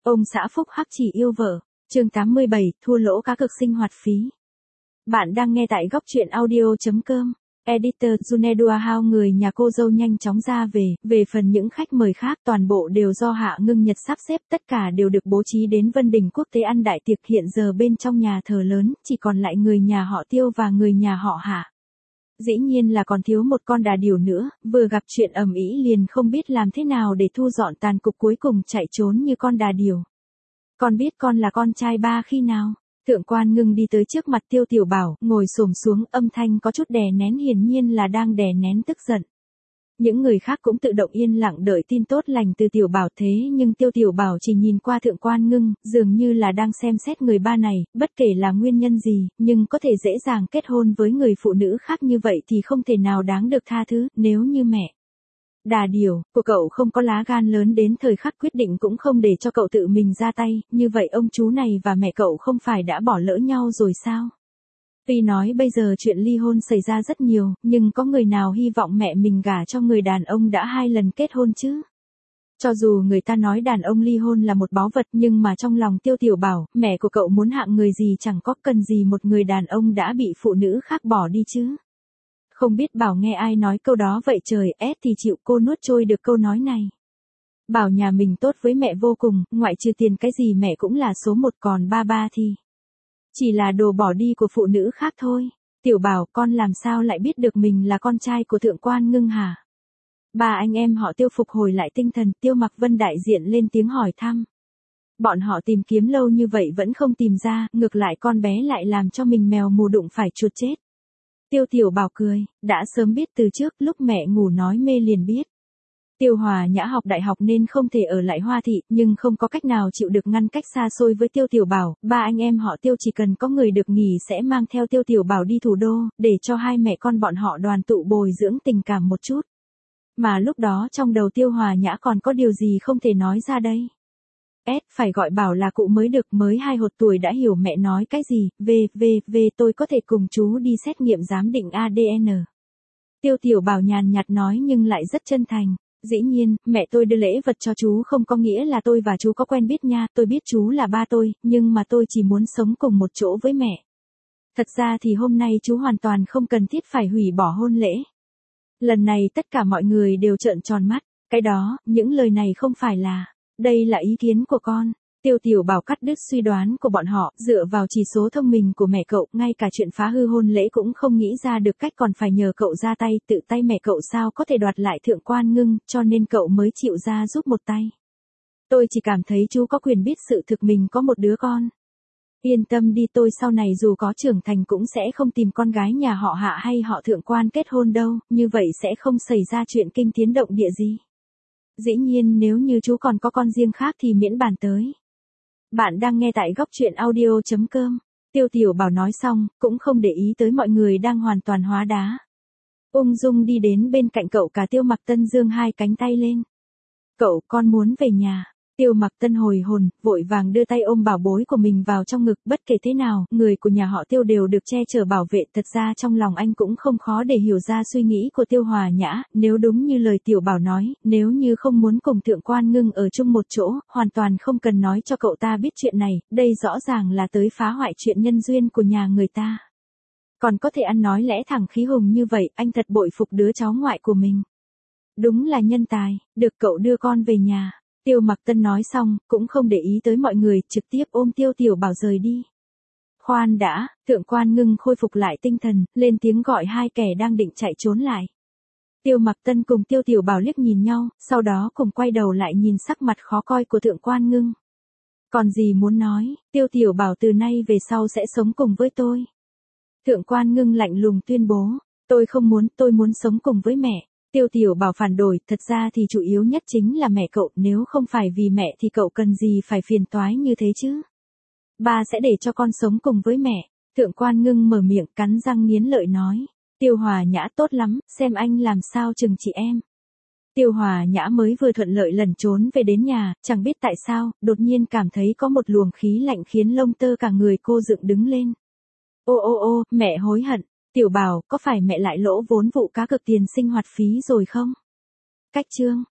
Ông xã phúc hắc chỉ yêu vợ. Chương 87, thua lỗ cá cược sinh hoạt phí. Bạn đang nghe tại góc truyện audio.com. Editor Junedua Hao người nhà cô dâu nhanh chóng ra về phần những khách mời khác toàn bộ đều do Hạ Ngưng Nhật sắp xếp, tất cả đều được bố trí đến Vân Đình Quốc tế ăn đại tiệc. Hiện giờ bên trong nhà thờ lớn, chỉ còn lại người nhà họ Tiêu và người nhà họ Hạ. Dĩ nhiên là còn thiếu một con đà điểu nữa, vừa gặp chuyện ầm ĩ liền không biết làm thế nào để thu dọn tàn cục, cuối cùng chạy trốn như con đà điểu. Con biết con là con trai ba khi nào? Thượng quan Ngưng đi tới trước mặt Tiêu Tiểu Bảo, ngồi xổm xuống, âm thanh có chút đè nén, hiển nhiên là đang đè nén tức giận. Những người khác cũng tự động yên lặng đợi tin tốt lành từ Tiểu Bảo, thế nhưng Tiêu Tiểu Bảo chỉ nhìn qua Thượng quan Ngưng, dường như là đang xem xét người ba này, bất kể là nguyên nhân gì, nhưng có thể dễ dàng kết hôn với người phụ nữ khác như vậy thì không thể nào đáng được tha thứ. Nếu như mẹ đà điểu của cậu không có lá gan lớn đến thời khắc quyết định cũng không để cho cậu tự mình ra tay, như vậy ông chú này và mẹ cậu không phải đã bỏ lỡ nhau rồi sao? Tuy nói bây giờ chuyện ly hôn xảy ra rất nhiều, nhưng có người nào hy vọng mẹ mình gả cho người đàn ông đã 2 lần kết hôn chứ? Cho dù người ta nói đàn ông ly hôn là một báu vật, nhưng mà trong lòng Tiêu Tiểu Bảo, mẹ của cậu muốn hạng người gì, chẳng có cần gì một người đàn ông đã bị phụ nữ khác bỏ đi chứ? Không biết Bảo nghe ai nói câu đó vậy trời, thì chịu cô nuốt trôi được câu nói này. Bảo nhà mình tốt với mẹ vô cùng, ngoại trừ tiền cái gì mẹ cũng là số 1, còn ba thì chỉ là đồ bỏ đi của phụ nữ khác thôi. Tiểu Bảo, con làm sao lại biết được mình là con trai của Thượng quan Ngưng hả? Ba anh em họ Tiêu phục hồi lại tinh thần, Tiêu Mặc Vân đại diện lên tiếng hỏi thăm. Bọn họ tìm kiếm lâu như vậy vẫn không tìm ra, ngược lại con bé lại làm cho mình mèo mù đụng phải chuột chết. Tiêu Tiểu Bảo cười, đã sớm biết từ trước, lúc mẹ ngủ nói mê liền biết. Tiêu Hòa Nhã học đại học nên không thể ở lại Hoa Thị, nhưng không có cách nào chịu được ngăn cách xa xôi với Tiêu Tiểu Bảo, ba anh em họ Tiêu chỉ cần có người được nghỉ sẽ mang theo Tiêu Tiểu Bảo đi thủ đô, để cho hai mẹ con bọn họ đoàn tụ bồi dưỡng tình cảm một chút. Mà lúc đó trong đầu Tiêu Hòa Nhã còn có điều gì không thể nói ra đây? Phải gọi Bảo là cụ mới được, mới 2 hột tuổi đã hiểu mẹ nói cái gì. Tôi có thể cùng chú đi xét nghiệm giám định ADN. Tiêu Tiểu Bảo nhàn nhạt nói nhưng lại rất chân thành. Dĩ nhiên, mẹ tôi đưa lễ vật cho chú không có nghĩa là tôi và chú có quen biết nha, tôi biết chú là ba tôi, nhưng mà tôi chỉ muốn sống cùng một chỗ với mẹ. Thật ra thì hôm nay chú hoàn toàn không cần thiết phải hủy bỏ hôn lễ. Lần này tất cả mọi người đều trợn tròn mắt, cái đó, những lời này không phải là, đây là ý kiến của con. Tiêu Tiểu Bảo cắt đứt suy đoán của bọn họ, dựa vào chỉ số thông minh của mẹ cậu, ngay cả chuyện phá hư hôn lễ cũng không nghĩ ra được cách, còn phải nhờ cậu ra tay, tự tay mẹ cậu sao có thể đoạt lại Thượng quan Ngưng, cho nên cậu mới chịu ra giúp một tay. Tôi chỉ cảm thấy chú có quyền biết sự thực mình có một đứa con. Yên tâm đi, tôi sau này dù có trưởng thành cũng sẽ không tìm con gái nhà họ Hạ hay họ Thượng quan kết hôn đâu, như vậy sẽ không xảy ra chuyện kinh thiên động địa gì. Dĩ nhiên nếu như chú còn có con riêng khác thì miễn bàn tới. Bạn đang nghe tại góc truyện audio.com. Tiêu Tiểu Bảo nói xong, cũng không để ý tới mọi người đang hoàn toàn hóa đá. Ung dung đi đến bên cạnh cậu cả Tiêu Mặc Tân, giương 2 cánh tay lên. Cậu, con muốn về nhà. Tiêu Mặc Tân hồi hồn, vội vàng đưa tay ôm bảo bối của mình vào trong ngực, bất kể thế nào, người của nhà họ Tiêu đều được che chở bảo vệ, thật ra trong lòng anh cũng không khó để hiểu ra suy nghĩ của Tiêu Hòa Nhã, nếu đúng như lời Tiểu Bảo nói, nếu như không muốn cùng Thượng quan Ngưng ở chung một chỗ, hoàn toàn không cần nói cho cậu ta biết chuyện này, đây rõ ràng là tới phá hoại chuyện nhân duyên của nhà người ta. Còn có thể ăn nói lẽ thẳng khí hùng như vậy, anh thật bội phục đứa cháu ngoại của mình. Đúng là nhân tài, được cậu đưa con về nhà. Tiêu Mặc Tân nói xong, cũng không để ý tới mọi người, trực tiếp ôm Tiêu Tiểu Bảo rời đi. Khoan đã, Thượng quan Ngưng khôi phục lại tinh thần, lên tiếng gọi hai kẻ đang định chạy trốn lại. Tiêu Mặc Tân cùng Tiêu Tiểu Bảo liếc nhìn nhau, sau đó cùng quay đầu lại nhìn sắc mặt khó coi của Thượng quan Ngưng. Còn gì muốn nói, Tiêu Tiểu Bảo từ nay về sau sẽ sống cùng với tôi. Thượng quan Ngưng lạnh lùng tuyên bố, tôi không muốn, tôi muốn sống cùng với mẹ. Tiêu Tiểu Bảo phản đối, thật ra thì chủ yếu nhất chính là mẹ cậu, nếu không phải vì mẹ thì cậu cần gì phải phiền toái như thế chứ. Ba sẽ để cho con sống cùng với mẹ. Thượng quan Ngưng mở miệng cắn răng nghiến lợi nói. Tiêu Hòa Nhã tốt lắm, xem anh làm sao chừng chị em. Tiêu Hòa Nhã mới vừa thuận lợi lẩn trốn về đến nhà, chẳng biết tại sao, đột nhiên cảm thấy có một luồng khí lạnh khiến lông tơ cả người cô dựng đứng lên. Ô, mẹ hối hận. Tiểu Bảo, có phải mẹ lại lỗ vốn vụ cá cược tiền sinh hoạt phí rồi không? Cách chương